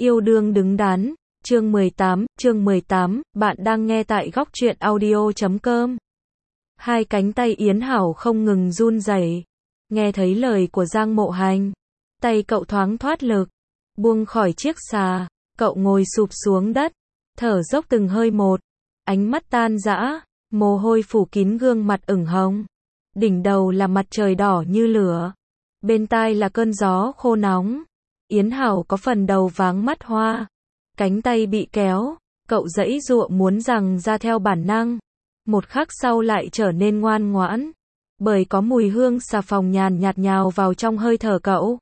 Yêu đương đứng đắn, chương 18, bạn đang nghe tại góc truyện audio.com. Hai cánh tay Yến Hảo không ngừng run rẩy. Nghe thấy lời của Giang Mộ Hành, tay cậu thoáng thoát lực, buông khỏi chiếc xà, cậu ngồi sụp xuống đất, thở dốc từng hơi một, ánh mắt tan rã, mồ hôi phủ kín gương mặt ửng hồng. Đỉnh đầu là mặt trời đỏ như lửa, bên tai là cơn gió khô nóng. Yến Hảo có phần đầu váng mắt hoa, cánh tay bị kéo, cậu giãy giụa muốn giằng ra theo bản năng. Một khắc sau lại trở nên ngoan ngoãn, bởi có mùi hương xà phòng nhàn nhạt nhào vào trong hơi thở cậu,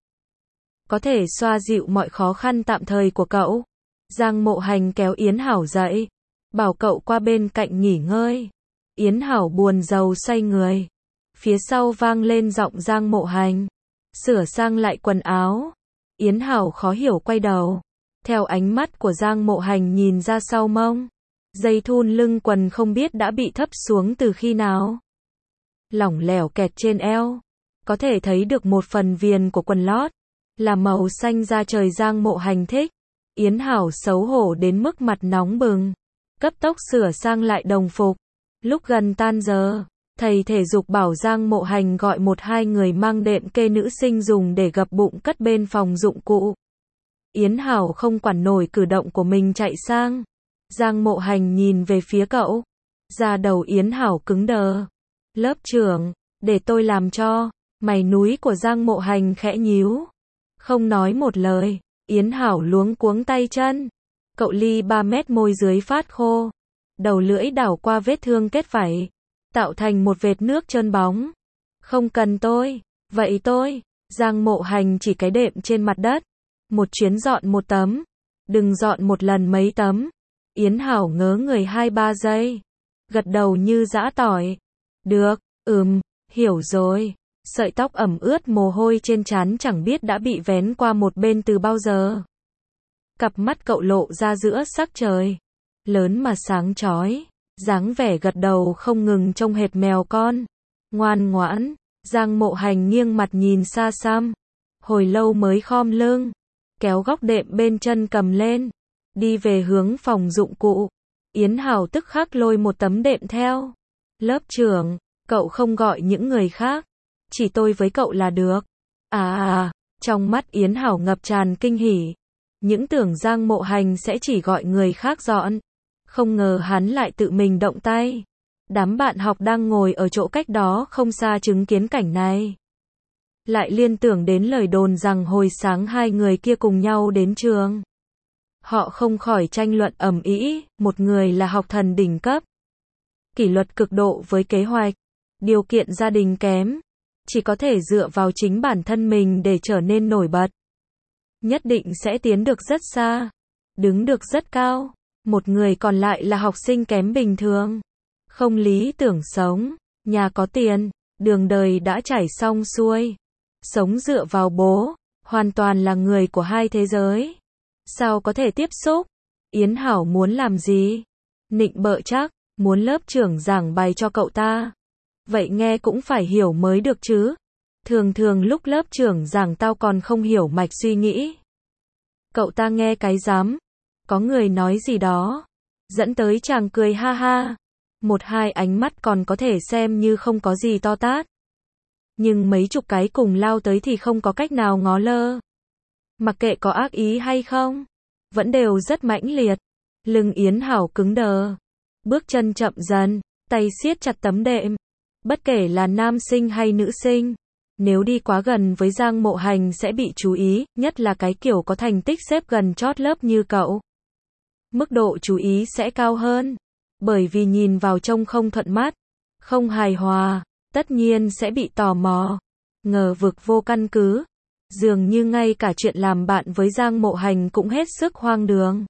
có thể xoa dịu mọi khó khăn tạm thời của cậu. Giang Mộ Hành kéo Yến Hảo dậy, bảo cậu qua bên cạnh nghỉ ngơi. Yến Hảo buồn rầu xoay người, phía sau vang lên giọng Giang Mộ Hành, sửa sang lại quần áo. Yến Hảo khó hiểu quay đầu, theo ánh mắt của Giang Mộ Hành nhìn ra sau mông, dây thun lưng quần không biết đã bị thấp xuống từ khi nào, lỏng lẻo kẹt trên eo, có thể thấy được một phần viền của quần lót là màu xanh da trời Giang Mộ Hành thích. Yến Hảo xấu hổ đến mức mặt nóng bừng, cấp tốc sửa sang lại đồng phục. Lúc gần tan giờ, thầy thể dục bảo Giang Mộ Hành gọi một hai người mang đệm kê nữ sinh dùng để gập bụng cất bên phòng dụng cụ. Yến Hảo không quản nổi cử động của mình chạy sang. Giang Mộ Hành nhìn về phía cậu, da đầu Yến Hảo cứng đờ. Lớp trưởng, để tôi làm cho. Mày núi của Giang Mộ Hành khẽ nhíu, không nói một lời. Yến Hảo luống cuống tay chân, cậu ly 3 mét môi dưới phát khô, đầu lưỡi đảo qua vết thương kết vảy, tạo thành một vệt nước trơn bóng. Không cần tôi, vậy tôi. Giang Mộ Hành chỉ cái đệm trên mặt đất, một chuyến dọn một tấm, đừng dọn một lần mấy tấm. Yến Hảo ngớ người 2-3 giây, gật đầu như giã tỏi. Được, hiểu rồi. Sợi tóc ẩm ướt mồ hôi trên trán chẳng biết đã bị vén qua một bên từ bao giờ. Cặp mắt cậu lộ ra giữa sắc trời, lớn mà sáng chói, dáng vẻ gật đầu không ngừng trông hệt mèo con. Ngoan ngoãn. Giang Mộ Hành nghiêng mặt nhìn xa xăm, hồi lâu mới khom lưng, kéo góc đệm bên chân cầm lên, đi về hướng phòng dụng cụ. Yến Hảo tức khắc lôi một tấm đệm theo. Lớp trưởng, cậu không gọi những người khác, chỉ tôi với cậu là được. Trong mắt Yến Hảo ngập tràn kinh hỉ, những tưởng Giang Mộ Hành sẽ chỉ gọi người khác dọn, không ngờ hắn lại tự mình động tay. Đám bạn học đang ngồi ở chỗ cách đó không xa chứng kiến cảnh này, lại liên tưởng đến lời đồn rằng hồi sáng hai người kia cùng nhau đến trường. Họ không khỏi tranh luận ầm ĩ. Một người là học thần đỉnh cấp, kỷ luật cực độ với kế hoạch, điều kiện gia đình kém, chỉ có thể dựa vào chính bản thân mình để trở nên nổi bật, nhất định sẽ tiến được rất xa, đứng được rất cao. Một người còn lại là học sinh kém bình thường, không lý tưởng sống, nhà có tiền, đường đời đã trải xong xuôi, sống dựa vào bố, hoàn toàn là người của hai thế giới. Sao có thể tiếp xúc? Yến Hảo muốn làm gì? Nịnh bợ chắc, muốn lớp trưởng giảng bài cho cậu ta. Vậy nghe cũng phải hiểu mới được chứ. Thường lúc lớp trưởng giảng tao còn không hiểu mạch suy nghĩ. Cậu ta nghe cái rắm. Có người nói gì đó, dẫn tới chàng cười ha ha. Một hai ánh mắt còn có thể xem như không có gì to tát, nhưng mấy chục cái cùng lao tới thì không có cách nào ngó lơ. Mặc kệ có ác ý hay không, vẫn đều rất mãnh liệt. Lưng Yến Hảo cứng đờ, bước chân chậm dần, tay siết chặt tấm đệm. Bất kể là nam sinh hay nữ sinh, nếu đi quá gần với Giang Mộ Hành sẽ bị chú ý, nhất là cái kiểu có thành tích xếp gần chót lớp như cậu. Mức độ chú ý sẽ cao hơn, bởi vì nhìn vào trông không thuận mắt, không hài hòa, tất nhiên sẽ bị tò mò, ngờ vực vô căn cứ. Dường như ngay cả chuyện làm bạn với Giang Mộ Hành cũng hết sức hoang đường.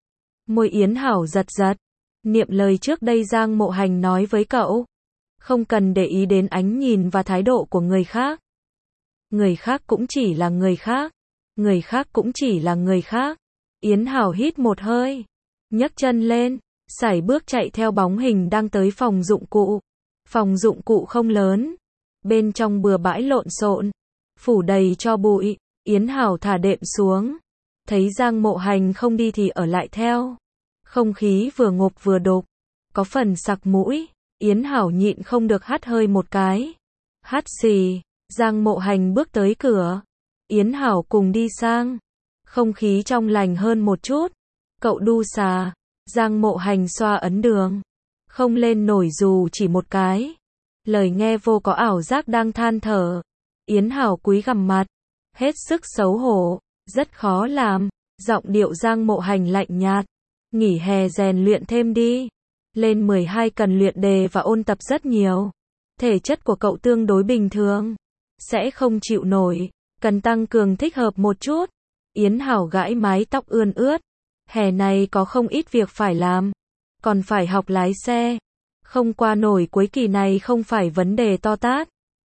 Môi Yến Hảo giật giật, niệm lời trước đây Giang Mộ Hành nói với cậu, không cần để ý đến ánh nhìn và thái độ của người khác. Người khác cũng chỉ là người khác, người khác cũng chỉ là người khác. Yến Hảo hít một hơi, nhấc chân lên, sải bước chạy theo bóng hình đang tới phòng dụng cụ. Phòng dụng cụ không lớn, bên trong bừa bãi lộn xộn, phủ đầy tro bụi. Yến Hảo thả đệm xuống, thấy Giang Mộ Hành không đi thì ở lại theo. Không khí vừa ngộp vừa đục, có phần sặc mũi, Yến Hảo nhịn không được hắt hơi một cái. Hắt xì, Giang Mộ Hành bước tới cửa. Yến Hảo cùng đi sang. Không khí trong lành hơn một chút. Cậu đu xà. Giang Mộ Hành xoa ấn đường. Không lên nổi dù chỉ một cái. Lời nghe vô có ảo giác đang than thở. Yến Hảo cúi gằm mặt. Hết sức xấu hổ. Rất khó làm. Giọng điệu Giang Mộ Hành lạnh nhạt. Nghỉ hè rèn luyện thêm đi. Lên 12 cần luyện đề và ôn tập rất nhiều. Thể chất của cậu tương đối bình thường. Sẽ không chịu nổi. Cần tăng cường thích hợp một chút. Yến Hảo gãi mái tóc ươn ướt. Hè này có không ít việc phải làm. Còn phải học lái xe. Không qua nổi cuối kỳ này không phải vấn đề to tát.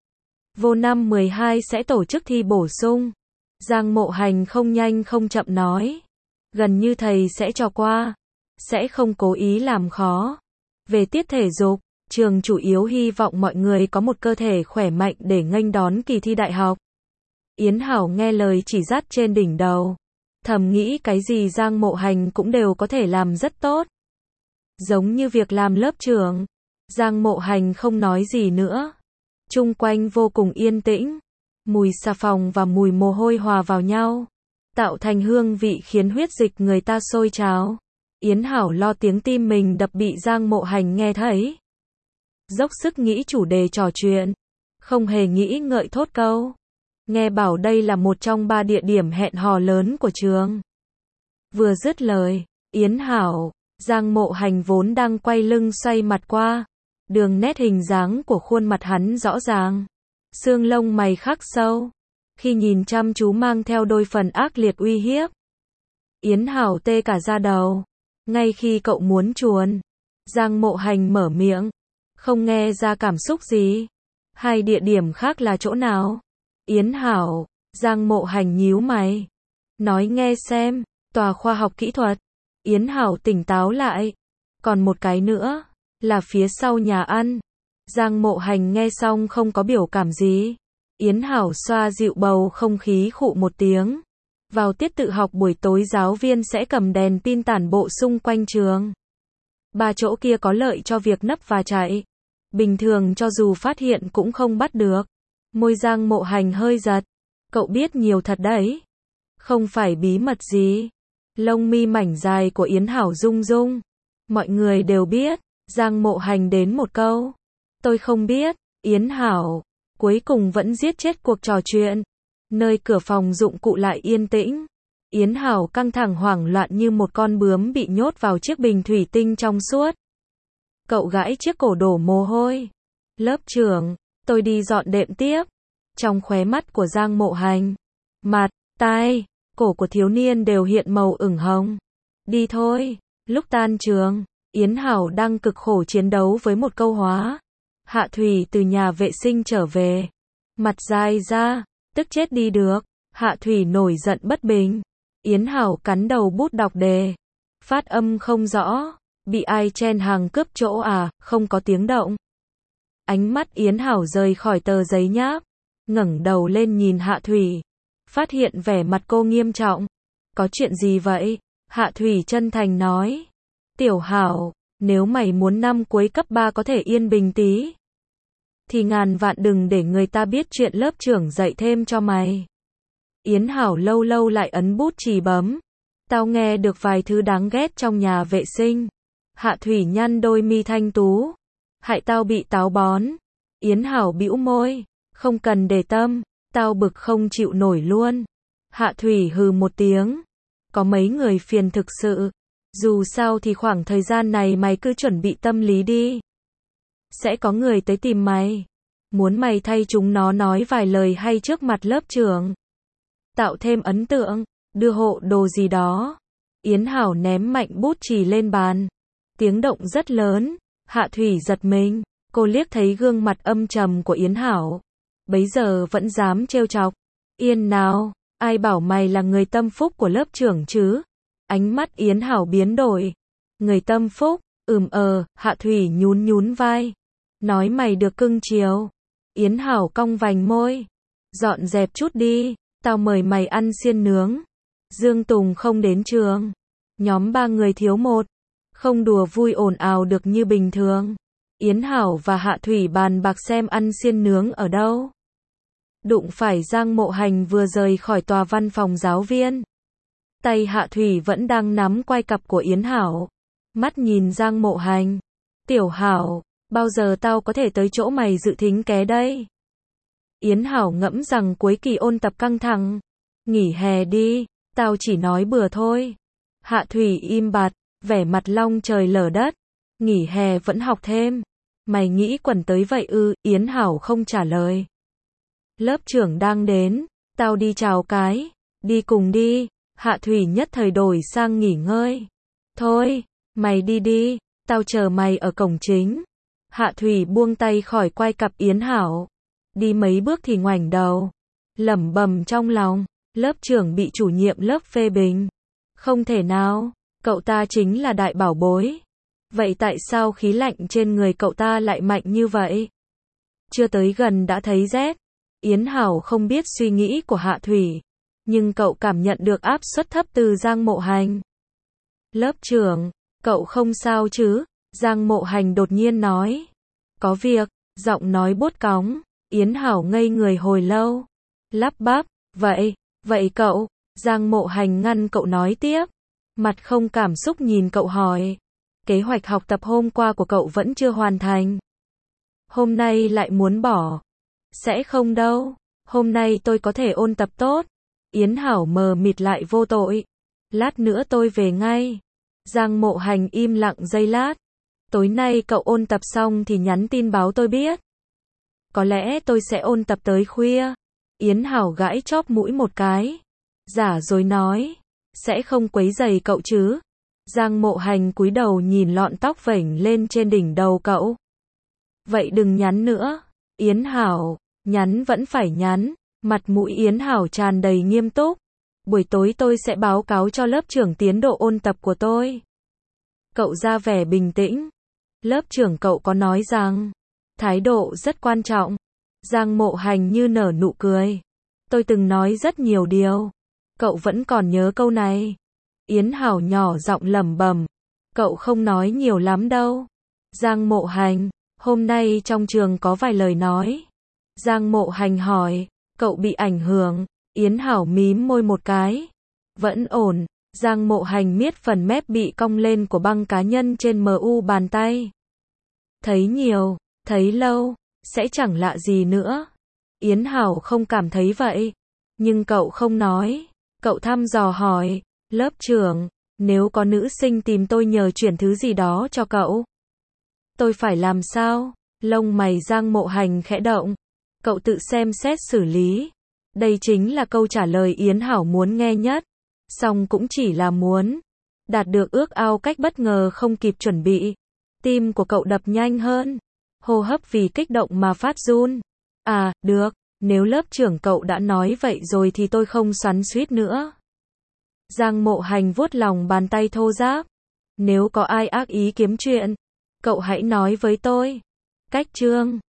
Vô năm 12 sẽ tổ chức thi bổ sung. Giang Mộ Hành không nhanh không chậm nói. Gần như thầy sẽ cho qua. Sẽ không cố ý làm khó. Về tiết thể dục, trường chủ yếu hy vọng mọi người có một cơ thể khỏe mạnh để nghênh đón kỳ thi đại học. Yến Hảo nghe lời chỉ dắt trên đỉnh đầu. Thầm nghĩ cái gì Giang Mộ Hành cũng đều có thể làm rất tốt. Giống như việc làm lớp trưởng. Giang Mộ Hành không nói gì nữa. Chung quanh vô cùng yên tĩnh. Mùi xà phòng và mùi mồ hôi hòa vào nhau. Tạo thành hương vị khiến huyết dịch người ta sôi trào. Yến Hảo lo tiếng tim mình đập bị Giang Mộ Hành nghe thấy. Dốc sức nghĩ chủ đề trò chuyện. Không hề nghĩ ngợi thốt câu. Nghe bảo đây là một trong 3 địa điểm hẹn hò lớn của trường. Vừa dứt lời, Yến Hảo, Giang Mộ Hành vốn đang quay lưng xoay mặt qua. Đường nét hình dáng của khuôn mặt hắn rõ ràng. Xương lông mày khắc sâu. Khi nhìn chăm chú mang theo đôi phần ác liệt uy hiếp. Yến Hảo tê cả da đầu. Ngay khi cậu muốn chuồn, Giang Mộ Hành mở miệng. Không nghe ra cảm xúc gì. 2 địa điểm khác là chỗ nào? Yến Hảo, Giang Mộ Hành nhíu mày. Nói nghe xem, tòa khoa học kỹ thuật. Yến Hảo tỉnh táo lại. Còn một cái nữa, là phía sau nhà ăn. Giang Mộ Hành nghe xong không có biểu cảm gì. Yến Hảo xoa dịu bầu không khí khụ một tiếng. Vào tiết tự học buổi tối giáo viên sẽ cầm đèn pin tản bộ xung quanh trường. 3 chỗ kia có lợi cho việc nấp và chạy. Bình thường cho dù phát hiện cũng không bắt được. Môi Giang Mộ Hành hơi giật. Cậu biết nhiều thật đấy. Không phải bí mật gì. Lông mi mảnh dài của Yến Hảo rung rung. Mọi người đều biết. Giang Mộ Hành đến một câu. Tôi không biết. Yến Hảo. Cuối cùng vẫn giết chết cuộc trò chuyện. Nơi cửa phòng dụng cụ lại yên tĩnh. Yến Hảo căng thẳng hoảng loạn như một con bướm bị nhốt vào chiếc bình thủy tinh trong suốt. Cậu gãi chiếc cổ đổ mồ hôi. Lớp trưởng, tôi đi dọn đệm tiếp. Trong khóe mắt của Giang Mộ Hành, mặt, tai, cổ của thiếu niên đều hiện màu ửng hồng. Đi thôi. Lúc tan trường, Yến Hảo đang cực khổ chiến đấu với một câu hóa. Hạ Thủy từ nhà vệ sinh trở về. Mặt dai ra, tức chết đi được. Hạ Thủy nổi giận bất bình. Yến Hảo cắn đầu bút đọc đề. Phát âm không rõ. Bị ai chen hàng cướp chỗ à, không có tiếng động. Ánh mắt Yến Hảo rời khỏi tờ giấy nháp. Ngẩng đầu lên nhìn Hạ Thủy. Phát hiện vẻ mặt cô nghiêm trọng. Có chuyện gì vậy? Hạ Thủy chân thành nói. Tiểu Hảo, nếu mày muốn năm cuối cấp 3 có thể yên bình tí, thì ngàn vạn đừng để người ta biết chuyện lớp trưởng dạy thêm cho mày. Yến Hảo lâu lâu lại ấn bút chì bấm. Tao nghe được vài thứ đáng ghét trong nhà vệ sinh. Hạ Thủy nhăn đôi mi thanh tú. Hại tao bị táo bón. Yến Hảo bĩu môi. Không cần để tâm, tao bực không chịu nổi luôn. Hạ Thủy hừ một tiếng. Có mấy người phiền thực sự. Dù sao thì khoảng thời gian này mày cứ chuẩn bị tâm lý đi. Sẽ có người tới tìm mày. Muốn mày thay chúng nó nói vài lời hay trước mặt lớp trưởng. Tạo thêm ấn tượng, đưa hộ đồ gì đó. Yến Hảo ném mạnh bút chì lên bàn. Tiếng động rất lớn. Hạ Thủy giật mình. Cô liếc thấy gương mặt âm trầm của Yến Hảo. Bấy giờ vẫn dám trêu chọc. Yên nào, ai bảo mày là người tâm phúc của lớp trưởng chứ? Ánh mắt Yến Hảo biến đổi. Người tâm phúc, Hạ Thủy nhún nhún vai. Nói mày được cưng chiều. Yến Hảo cong vành môi. Dọn dẹp chút đi, tao mời mày ăn xiên nướng. Dương Tùng không đến trường. Nhóm 3 người thiếu một. Không đùa vui ồn ào được như bình thường. Yến Hảo và Hạ Thủy bàn bạc xem ăn xiên nướng ở đâu. Đụng phải Giang Mộ Hành vừa rời khỏi tòa văn phòng giáo viên. Tay Hạ Thủy vẫn đang nắm quai cặp của Yến Hảo. Mắt nhìn Giang Mộ Hành. Tiểu Hảo, bao giờ tao có thể tới chỗ mày dự thính ké đây? Yến Hảo ngẫm rằng cuối kỳ ôn tập căng thẳng. Nghỉ hè đi, tao chỉ nói bừa thôi. Hạ Thủy im bặt, vẻ mặt long trời lở đất. Nghỉ hè vẫn học thêm. Mày nghĩ quẩn tới vậy ư? Yến Hảo không trả lời. Lớp trưởng đang đến, tao đi chào cái. Đi cùng đi. Hạ Thủy nhất thời đổi sang nghỉ ngơi. Thôi, mày đi đi, tao chờ mày ở cổng chính. Hạ Thủy buông tay khỏi quai cặp Yến Hảo. Đi mấy bước thì ngoảnh đầu. Lẩm bẩm trong lòng, lớp trưởng bị chủ nhiệm lớp phê bình. Không thể nào, cậu ta chính là đại bảo bối. Vậy tại sao khí lạnh trên người cậu ta lại mạnh như vậy? Chưa tới gần đã thấy rét. Yến Hảo không biết suy nghĩ của Hạ Thủy. Nhưng cậu cảm nhận được áp suất thấp từ Giang Mộ Hành. Lớp trưởng, cậu không sao chứ? Giang Mộ Hành đột nhiên nói. Có việc, giọng nói buốt cóng. Yến Hảo ngây người hồi lâu. Lắp bắp, vậy cậu, Giang Mộ Hành ngăn cậu nói tiếp. Mặt không cảm xúc nhìn cậu hỏi. Kế hoạch học tập hôm qua của cậu vẫn chưa hoàn thành. Hôm nay lại muốn bỏ. Sẽ không đâu, hôm nay tôi có thể ôn tập tốt. Yến Hảo mờ mịt lại vô tội. Lát nữa tôi về ngay. Giang Mộ Hành im lặng giây lát. Tối nay cậu ôn tập xong thì nhắn tin báo tôi biết. Có lẽ tôi sẽ ôn tập tới khuya. Yến Hảo gãi chóp mũi một cái. Giả dối nói. Sẽ không quấy rầy cậu chứ. Giang Mộ Hành cúi đầu nhìn lọn tóc vểnh lên trên đỉnh đầu cậu. Vậy đừng nhắn nữa. Yến Hảo, nhắn vẫn phải nhắn. Mặt mũi Yến Hảo tràn đầy nghiêm túc. Buổi tối tôi sẽ báo cáo cho lớp trưởng tiến độ ôn tập của tôi. Cậu ra vẻ bình tĩnh. Lớp trưởng cậu có nói rằng, thái độ rất quan trọng. Giang Mộ Hành như nở nụ cười. Tôi từng nói rất nhiều điều. Cậu vẫn còn nhớ câu này. Yến Hảo nhỏ giọng lẩm bẩm. Cậu không nói nhiều lắm đâu. Giang Mộ Hành, hôm nay trong trường có vài lời nói. Giang Mộ Hành hỏi, cậu bị ảnh hưởng? Yến Hảo mím môi một cái. Vẫn ổn. Giang Mộ Hành miết phần mép bị cong lên của băng cá nhân trên mu bàn tay. Thấy nhiều, thấy lâu, sẽ chẳng lạ gì nữa. Yến Hảo không cảm thấy vậy. Nhưng cậu không nói. Cậu thăm dò hỏi, lớp trưởng, nếu có nữ sinh tìm tôi nhờ chuyển thứ gì đó cho cậu, tôi phải làm sao? Lông mày Giang Mộ Hành khẽ động. Cậu tự xem xét xử lý. Đây chính là câu trả lời Yến Hảo muốn nghe nhất. Song cũng chỉ là muốn đạt được ước ao cách bất ngờ không kịp chuẩn bị. Tim của cậu đập nhanh hơn. Hô hấp vì kích động mà phát run. À, được, nếu lớp trưởng cậu đã nói vậy rồi thì tôi không xoắn xuýt nữa. Giang Mộ Hành vuốt lòng bàn tay thô ráp. Nếu có ai ác ý kiếm chuyện, cậu hãy nói với tôi. Cách chương